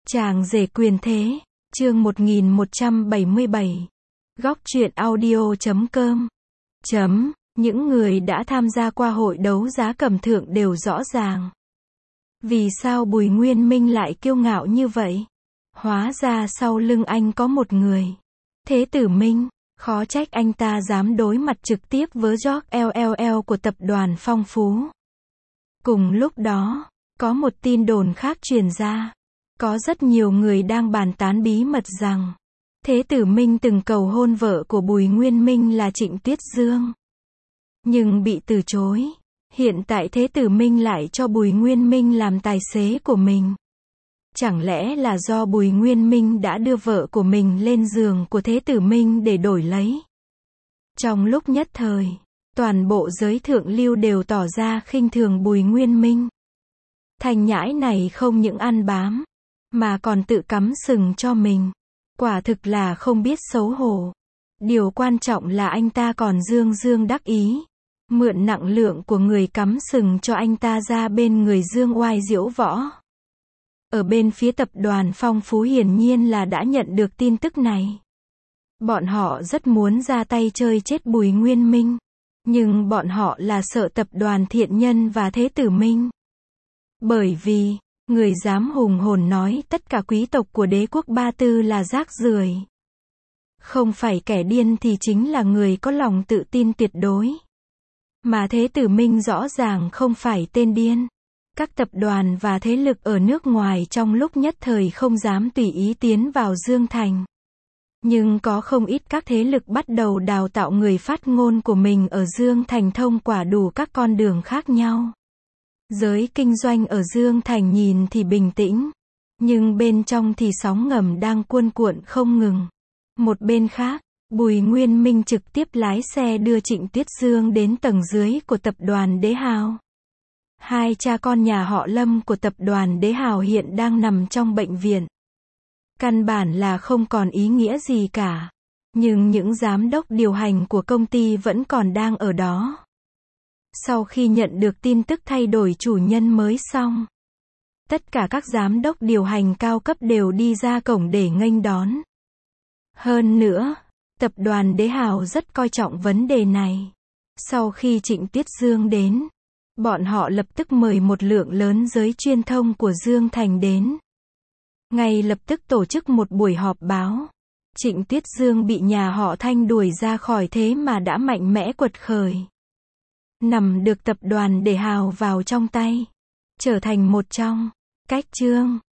Chàng rể quyền thế, chương 1177. Góc truyện audio.com. Những người đã tham gia qua hội đấu giá cầm thượng đều rõ ràng. Vì sao Bùi Nguyên Minh lại kiêu ngạo như vậy? Hóa ra sau lưng anh có một người. Thế Tử Minh, khó trách anh ta dám đối mặt trực tiếp với George LLL của tập đoàn Phong Phú. Cùng lúc đó, có một tin đồn khác truyền ra. Có rất nhiều người đang bàn tán bí mật rằng Thế Tử Minh từng cầu hôn vợ của Bùi Nguyên Minh là Trịnh Tuyết Dương, nhưng bị từ chối. Hiện tại Thế Tử Minh lại cho Bùi Nguyên Minh làm tài xế của mình. Chẳng lẽ là do Bùi Nguyên Minh đã đưa vợ của mình lên giường của Thế Tử Minh để đổi lấy? Trong lúc nhất thời, toàn bộ giới thượng lưu đều tỏ ra khinh thường Bùi Nguyên Minh. Thằng nhãi này không những ăn bám, mà còn tự cắm sừng cho mình. Quả thực là không biết xấu hổ. Điều quan trọng là anh ta còn dương dương đắc ý, mượn nặng lượng của người cắm sừng cho anh ta ra bên người dương oai diễu võ. Ở bên phía tập đoàn Phong Phú hiển nhiên là đã nhận được tin tức này. Bọn họ rất muốn ra tay chơi chết Bùi Nguyên Minh, nhưng bọn họ là sợ tập đoàn Thiện Nhân và Thế Tử Minh. Bởi vì người dám hùng hồn nói tất cả quý tộc của đế quốc Ba Tư là rác rưởi, không phải kẻ điên thì chính là người có lòng tự tin tuyệt đối. Mà Thế Tử Minh rõ ràng không phải tên điên. Các tập đoàn và thế lực ở nước ngoài trong lúc nhất thời không dám tùy ý tiến vào Dương Thành. Nhưng có không ít các thế lực bắt đầu đào tạo người phát ngôn của mình ở Dương Thành thông qua đủ các con đường khác nhau. Giới kinh doanh ở Dương Thành nhìn thì bình tĩnh, nhưng bên trong thì sóng ngầm đang cuồn cuộn không ngừng. Một bên khác, Bùi Nguyên Minh trực tiếp lái xe đưa Trịnh Tuyết Dương đến tầng dưới của tập đoàn Đế Hào. Hai cha con nhà họ Lâm của tập đoàn Đế Hào hiện đang nằm trong bệnh viện. Căn bản là không còn ý nghĩa gì cả. Nhưng những giám đốc điều hành của công ty vẫn còn đang ở đó. Sau khi nhận được tin tức thay đổi chủ nhân mới xong, tất cả các giám đốc điều hành cao cấp đều đi ra cổng để nghênh đón. Hơn nữa, tập đoàn Đế Hào rất coi trọng vấn đề này. Sau khi Trịnh Tuyết Dương đến, bọn họ lập tức mời một lượng lớn giới truyền thông của Dương Thành đến. Ngay lập tức tổ chức một buổi họp báo. Trịnh Tuyết Dương bị nhà họ Thanh đuổi ra khỏi thế mà đã mạnh mẽ quật khởi. Nằm được tập đoàn Đế Hào vào trong tay, trở thành một trong cách chương